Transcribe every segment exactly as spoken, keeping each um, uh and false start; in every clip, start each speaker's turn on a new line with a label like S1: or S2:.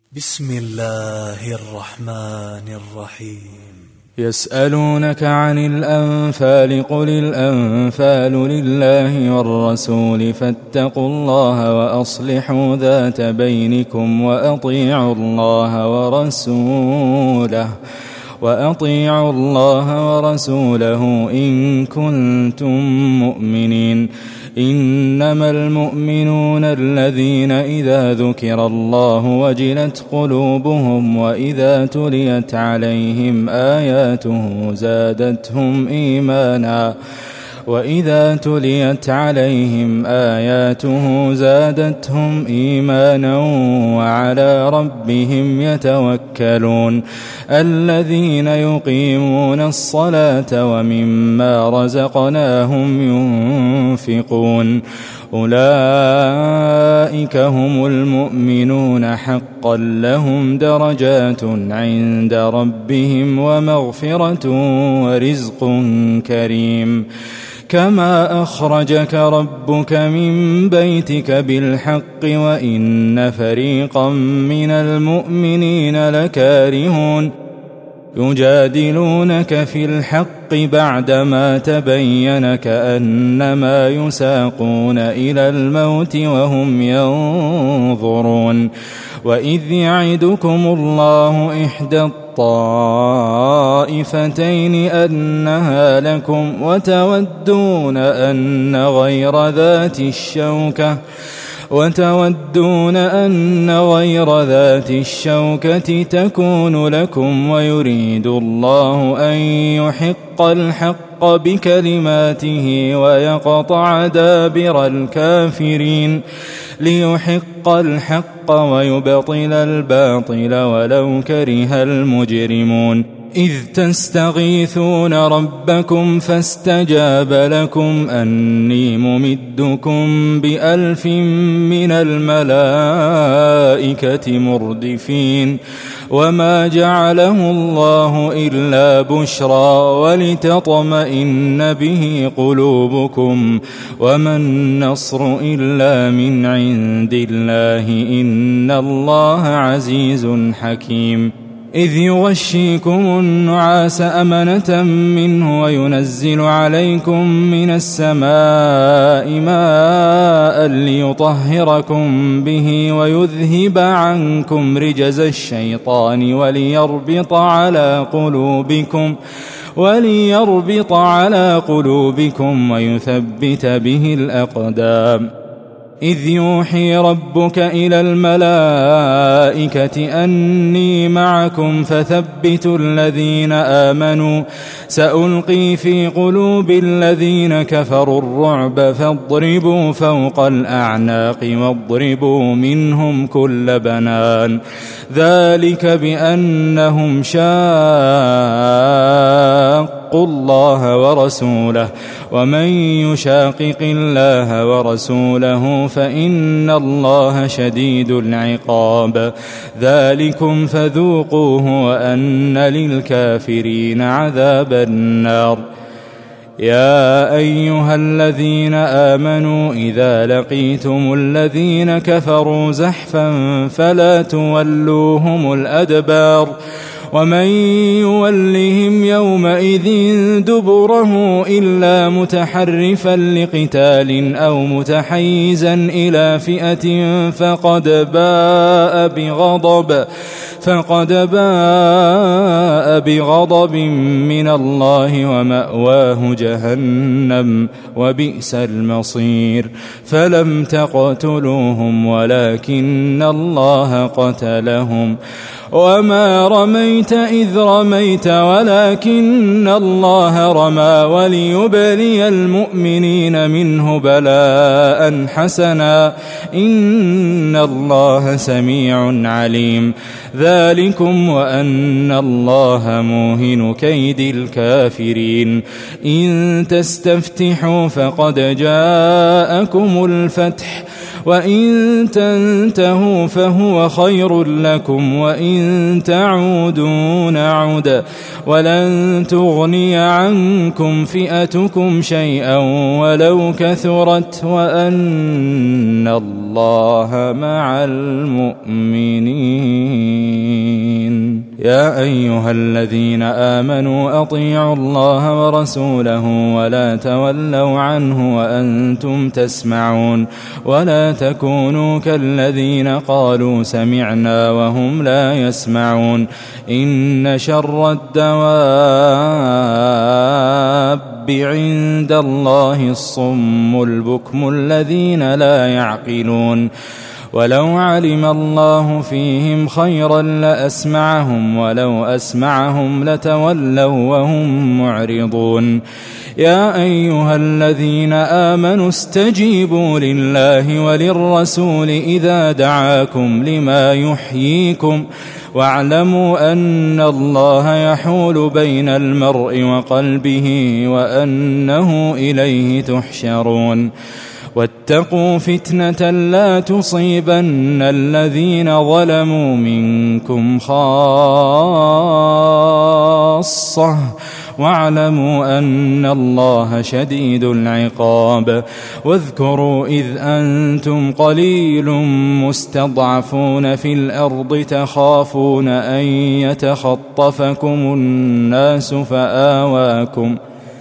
S1: بسم الله الرحمن الرحيم.
S2: يسألونك عن الأنفال قل الأنفال لله والرسول فاتقوا الله وأصلحوا ذات بينكم وأطيعوا الله ورسوله وأطيعوا الله ورسوله إن كنتم مؤمنين. إنما المؤمنون الذين إذا ذكر الله وجلت قلوبهم وإذا تليت عليهم آياته زادتهم إيمانا وإذا تليت عليهم آياته زادتهم إيمانا وعلى ربهم يتوكلون. الذين يقيمون الصلاة ومما رزقناهم ينفقون أولئك هم المؤمنون حقا لهم درجات عند ربهم ومغفرة ورزق كريم. كما أخرجك ربك من بيتك بالحق وإن فريقا من المؤمنين لكارهون يجادلونك في الحق بعدما تبين كأنما يساقون إلى الموت وهم ينظرون. وإذ يعدكم الله إحدى الطائفتين أنها لكم وتودون أن غير ذات الشوكة وتودون أن غير ذات الشوكة تكون لكم ويريد الله أن يحق الحق بكلماته ويقطع دابر الكافرين ليحق الحق ويبطل الباطل ولو كره المجرمون. إذ تستغيثون ربكم فاستجاب لكم أني ممدكم بألف من الملائكة مردفين. وما جعله الله إلا بشرى ولتطمئن به قلوبكم وما النصر إلا من عند الله إن الله عزيز حكيم. إذ يغشيكم النعاس أمنة منه وينزل عليكم من السماء ماء ليطهركم به ويذهب عنكم رجز الشيطان وليربط على قلوبكم وليربط على قلوبكم ويثبت به الأقدام. إذ يوحي ربك إلى الملائكة أني معكم فثبتوا الذين آمنوا سألقي في قلوب الذين كفروا الرعب فاضربوا فوق الأعناق واضربوا منهم كل بنان. ذلك بأنهم شاقوا الله ورسوله ومن يشاقق الله ورسوله فإن الله شديد العقاب. ذلكم فذوقوه وأن للكافرين عذاب النار. يا أيها الذين آمنوا إذا لقيتم الذين كفروا زحفا فلا تولوهم الأدبار ومن يولهم يومئذ دبره إلا متحرفا لقتال أو متحيزا إلى فئة فقد باء بغضب فقد باء بغضب من الله ومأواه جهنم وبئس المصير. فلم تقتلوهم ولكن الله قتلهم وما رميت إذ رميت ولكن الله رمى وليبلي المؤمنين منه بلاء حسنا إن الله سميع عليم. ذلكم وأن الله موهن كيد الكافرين. إن تستفتحوا فقد جاءكم الفتح وإن تنتهوا فهو خير لكم وإن تعودوا نعد ولن تغني عنكم فئتكم شيئا ولو كثرت وأن الله مع المؤمنين. يا أيها الذين آمنوا أطيعوا الله ورسوله ولا تولوا عنه وأنتم تسمعون ولا تكونوا كالذين قالوا سمعنا وهم لا يسمعون إن شر الدواب عند الله الصم البكم الذين لا يعقلون ولو علم الله فيهم خيرا لأسمعهم ولو أسمعهم لتولوا وهم معرضون يا أيها الذين آمنوا استجيبوا لله وللرسول إذا دعاكم لما يحييكم واعلموا أن الله يحول بين المرء وقلبه وأنه إليه تحشرون واتقوا فتنة لا تصيبن الذين ظلموا منكم خاصة واعلموا أن الله شديد العقاب واذكروا إذ أنتم قليل مستضعفون في الأرض تخافون أن يتخطفكم الناس فآواكم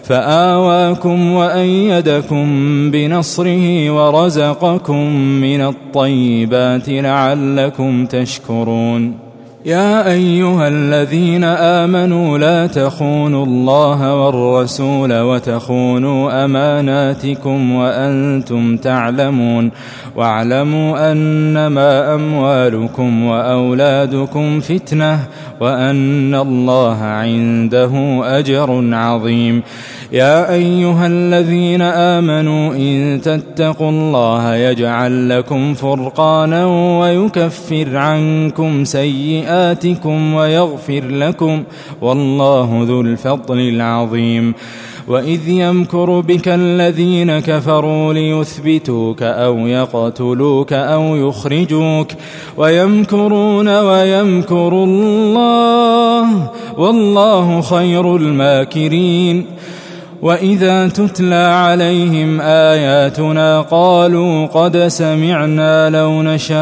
S2: فآواكم وأيدكم بنصره ورزقكم من الطيبات لعلكم تشكرون يا أيها الذين آمنوا لا تخونوا الله والرسول وتخونوا أماناتكم وأنتم تعلمون واعلموا أنما أموالكم وأولادكم فتنة وأن الله عنده أجر عظيم يا أيها الذين آمنوا إن تتقوا الله يجعل لكم فرقانا ويكفر عنكم سيئاتكم ويغفر لكم والله ذو الفضل العظيم وإذ يمكر بك الذين كفروا ليثبتوك أو يقتلوك أو يخرجوك ويمكرون ويمكر الله والله خير الماكرين وإذا تتلى عليهم آياتنا قالوا قد سمعنا لو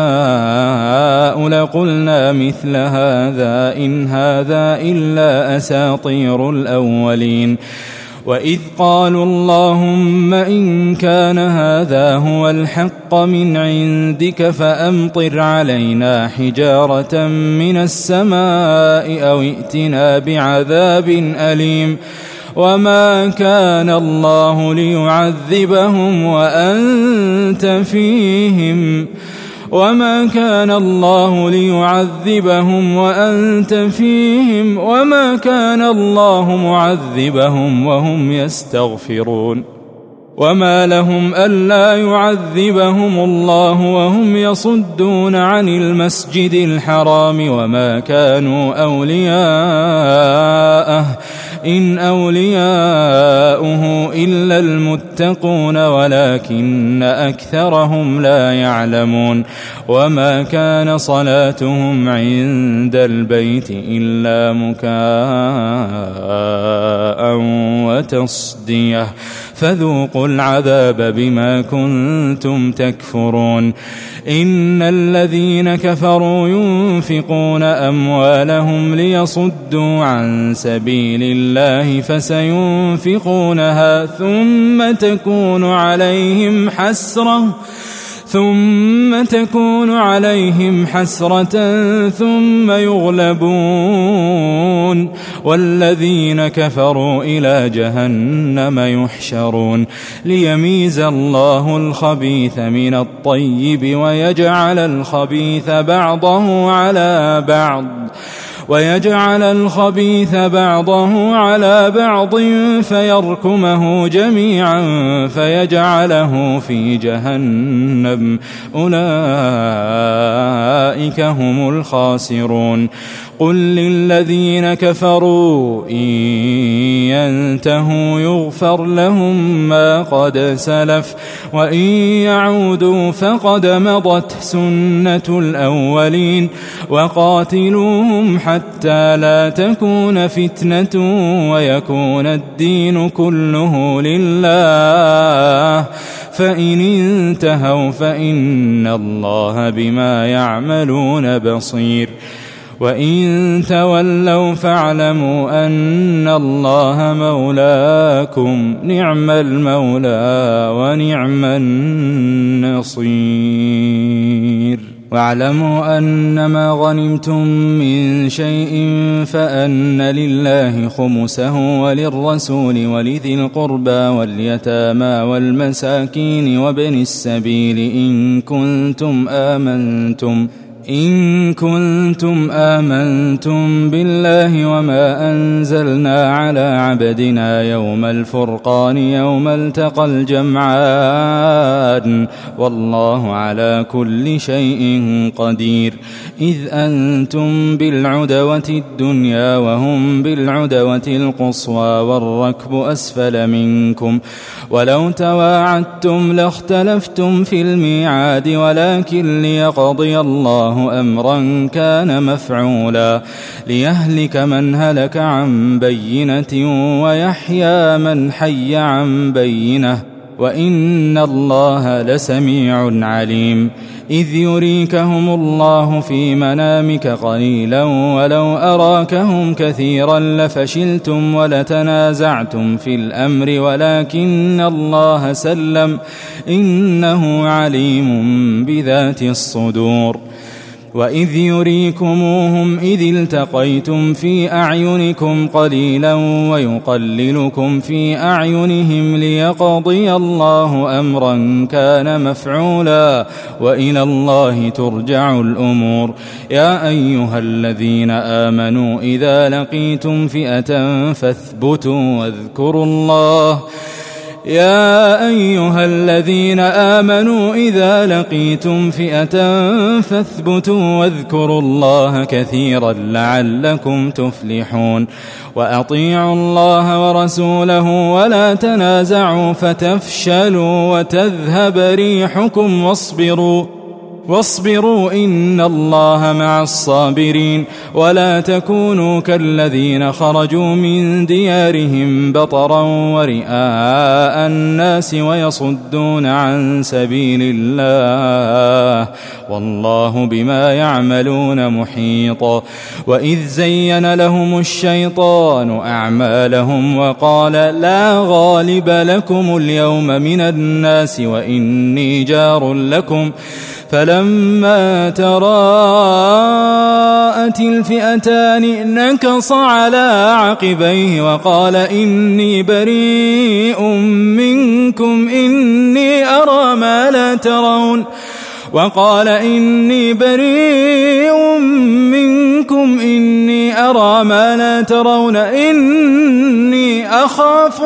S2: نشاء لقلنا مثل هذا إن هذا إلا أساطير الأولين وإذ قالوا اللهم إن كان هذا هو الحق من عندك فأمطر علينا حجارة من السماء أو ائتنا بعذاب أليم وما كان الله ليعذبهم وأنت فيهم وما كان الله ليعذبهم وأنت فيهم وما كان الله معذبهم وهم يستغفرون وما لهم ألا يعذبهم الله وهم يصدون عن المسجد الحرام وما كانوا أولياءه إن أولياؤه إلا المتقون ولكن أكثرهم لا يعلمون وما كان صلاتهم عند البيت إلا مكاء وتصدية فذوقوا العذاب بما كنتم تكفرون إن الذين كفروا ينفقون أموالهم ليصدوا عن سبيل الله فسينفقونها ثم تكون عليهم حسرة ثم تكون عليهم حسرة ثم يغلبون والذين كفروا إلى جهنم يحشرون ليميز الله الخبيث من الطيب ويجعل الخبيث بعضه على بعض ويجعل الخبيث بعضه على بعض فيركمه جميعا فيجعله في جهنم أولئك هم الخاسرون قل للذين كفروا إن ينتهوا يغفر لهم ما قد سلف وإن يعودوا فقد مضت سنة الأولين وقاتلوهم حتى لا تكون فتنة ويكون الدين كله لله فإن انتهوا فإن الله بما يعملون بصير وإن تولوا فاعلموا أن الله مولاكم نعم المولى ونعم النصير. واعلموا أنما غنمتم من شيء فأن لله خمسه وللرسول ولذي القربى واليتامى والمساكين وابن السبيل إن كنتم آمنتم إن كنتم آمنتم بالله وما أنزلنا على عبدنا يوم الفرقان يوم التقى الجمعان والله على كل شيء قدير. إذ أنتم بالعدوة الدنيا وهم بالعدوة القصوى والركب أسفل منكم ولو تواعدتم لاختلفتم في الميعاد ولكن ليقضي الله أمرا كان مفعولا ليهلك من هلك عن بينة ويحيى من حي عن بينة وإن الله لسميع عليم. إذ يريكهم الله في منامك قليلا ولو أراكهم كثيرا لفشلتم ولتنازعتم في الأمر ولكن الله سلم إنه عليم بذات الصدور. وإذ يريكموهم إذ التقيتم في أعينكم قليلا ويقللكم في أعينهم ليقضي الله أمرا كان مفعولا وإلى الله ترجع الأمور. يا أيها الذين آمنوا إذا لقيتم فئة فاثبتوا واذكروا الله يا أيها الذين آمنوا إذا لقيتم فئة فاثبتوا واذكروا الله كثيرا لعلكم تفلحون. وأطيعوا الله ورسوله ولا تنازعوا فتفشلوا وتذهب ريحكم واصبروا واصبروا إن الله مع الصابرين. ولا تكونوا كالذين خرجوا من ديارهم بطرا ورئاء الناس ويصدون عن سبيل الله والله بما يعملون محيط. وإذ زين لهم الشيطان أعمالهم وقال لا غالب لكم اليوم من الناس وإني جار لكم فلما تراءت الفئتان نكص على عقبيه وقال إني بريء منكم إني أرى ما لا ترون وقال إني بريء منكم إني أرى ما لا ترون إني أخاف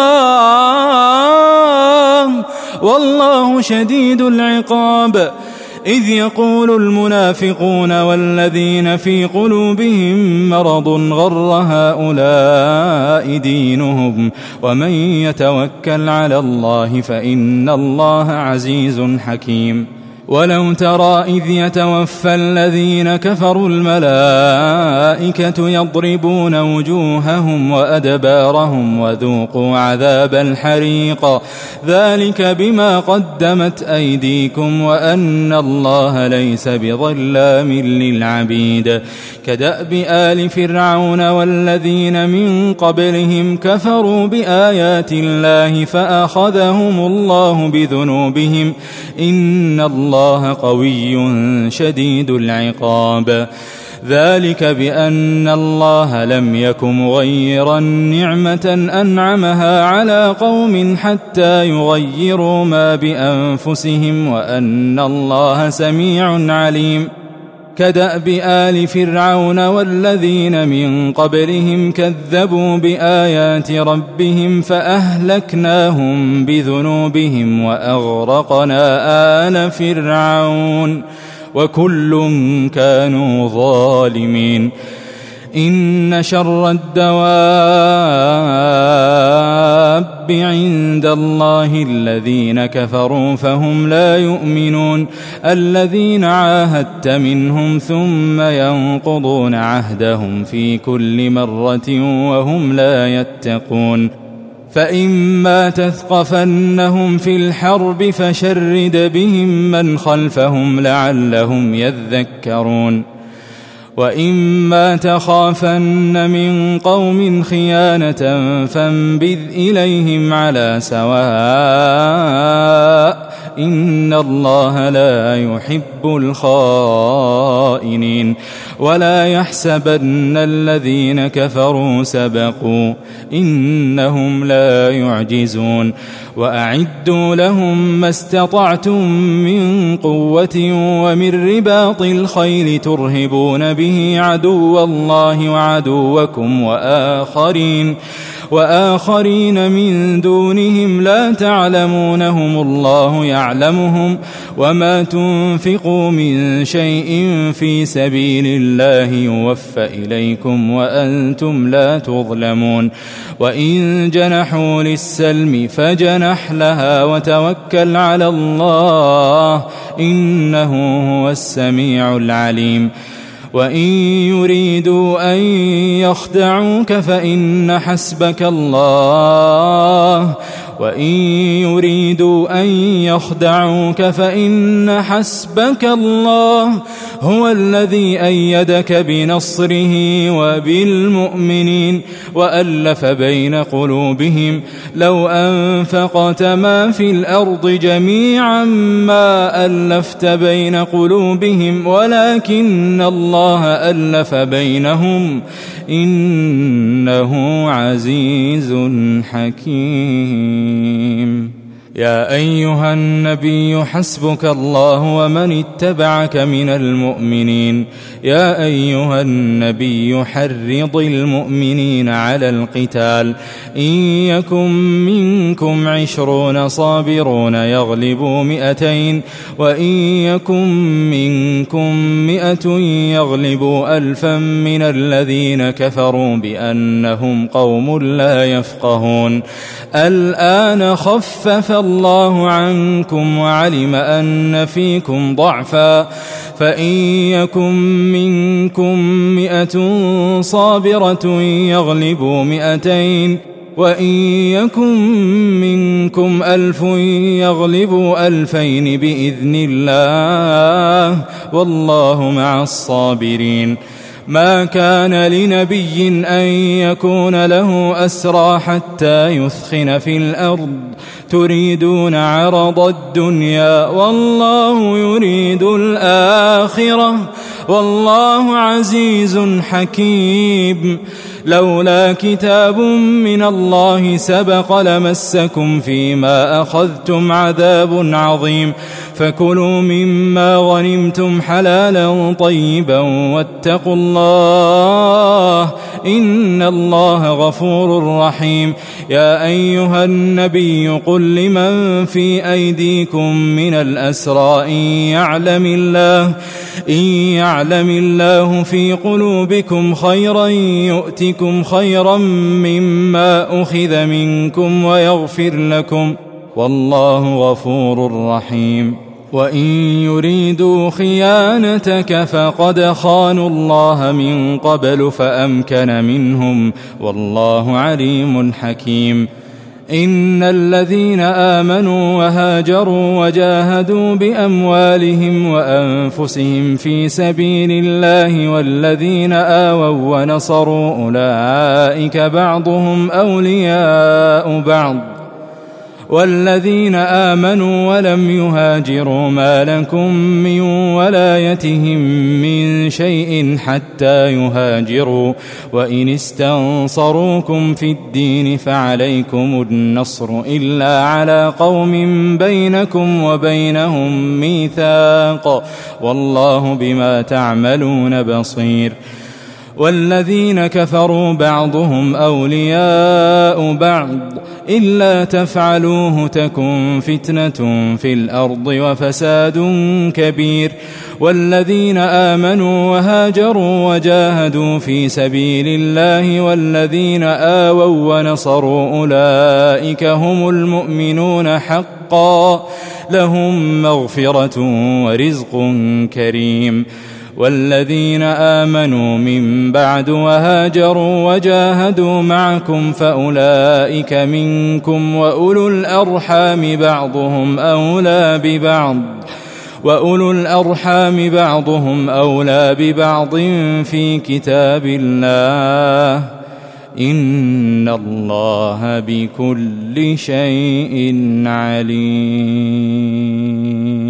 S2: الله والله شديد العقاب. إذ يقول المنافقون والذين في قلوبهم مرض غر هؤلاء دينهم ومن يتوكل على الله فإن الله عزيز حكيم. ولو ترى إذ يتوفى الذين كفروا الملائكة يضربون وجوههم وأدبارهم وذوقوا عذاب الحريق ذلك بما قدمت أيديكم وأن الله ليس بظلام للعبيد. كدأب آل فرعون والذين من قبلهم كفروا بآيات الله فأخذهم الله بذنوبهم إن الله الله قوي شديد العقاب. ذلك بأن الله لم يك مغيرا نعمة أنعمها على قوم حتى يغيروا ما بأنفسهم وأن الله سميع عليم. كدأب آل فرعون والذين من قبلهم كذبوا بآيات ربهم فأهلكناهم بذنوبهم وأغرقنا آل فرعون وكل كانوا ظالمين. إن شر الدواب عند الله الذين كفروا فهم لا يؤمنون الذين عاهدت منهم ثم ينقضون عهدهم في كل مرة وهم لا يتقون. فإما تثقفنهم في الحرب فشرد بهم من خلفهم لعلهم يذكرون. وإما تخافن من قوم خيانة فانبذ إليهم على سواء إن الله لا يحب الخائنين ولا يحسبن الذين كفروا سبقوا إنهم لا يعجزون وأعدوا لهم ما استطعتم من قوة ومن رباط الخيل ترهبون به عدو الله وعدوكم وآخرين وآخرين من دونهم لا تعلمونهم الله يعلمهم وما تنفقوا من شيء في سبيل الله يوفى إليكم وأنتم لا تظلمون وإن جنحوا للسلم فجنح لها وتوكل على الله إنه هو السميع العليم وإن يريدوا أن يخدعوك فإن حسبك الله وإن يريدوا أن يخدعوك فإن حسبك الله هو الذي أيدك بنصره وبالمؤمنين وألف بين قلوبهم لو أنفقت ما في الأرض جميعا ما ألفت بين قلوبهم ولكن الله ألف بينهم إنه عزيز حكيم. يا أيها النبي حسبك الله ومن اتبعك من المؤمنين. يا أيها النبي حرض المؤمنين على القتال إن يكن منكم عشرون صابرون يغلبوا مئتين وإن يكن منكم مئة يغلبوا ألفا من الذين كفروا بأنهم قوم لا يفقهون. الآن خفف الله عنكم وعلم أن فيكم ضعفا فإن يكن منكم مئة صابرة يغلبوا مئتين وإن يكن منكم ألف يغلبوا ألفين بإذن الله والله مع الصابرين. ما كان لنبي أن يكون له أسرى حتى يثخن في الأرض تريدون عرض الدنيا والله يريد الآخرة والله عزيز حكيم. لولا كتاب من الله سبق لمسكم فيما أخذتم عذاب عظيم فكلوا مما غنمتم حلالا طيبا واتقوا الله إن الله غفور رحيم. يا أيها النبي قل لمن في أيديكم من الأسرى إن يعلم الله إن يعلم الله في قلوبكم خيرا يؤتكم خيرا مما أخذ منكم ويغفر لكم والله غفور رحيم. وإن يريدوا خيانتك فقد خانوا الله من قبل فأمكن منهم والله عليم حكيم. إن الذين آمنوا وهاجروا وجاهدوا بأموالهم وأنفسهم في سبيل الله والذين آووا ونصروا أولئك بعضهم أولياء بعض والذين آمنوا ولم يهاجروا ما لكم من ولايتهم من شيء حتى يهاجروا وإن استنصروكم في الدين فعليكم النصر إلا على قوم بينكم وبينهم ميثاق والله بما تعملون بصير. والذين كفروا بعضهم أولياء بعض إلا تفعلوه تكن فتنة في الأرض وفساد كبير. والذين آمنوا وهاجروا وجاهدوا في سبيل الله والذين آووا ونصروا أولئك هم المؤمنون حقا لهم مغفرة ورزق كريم. والذين آمنوا من بعد وهاجروا وجاهدوا معكم فأولئك منكم وأولو الأرحام بعضهم أولى ببعض وأولو الأرحام بعضهم أولى ببعض في كتاب الله إن الله بكل شيء عليم.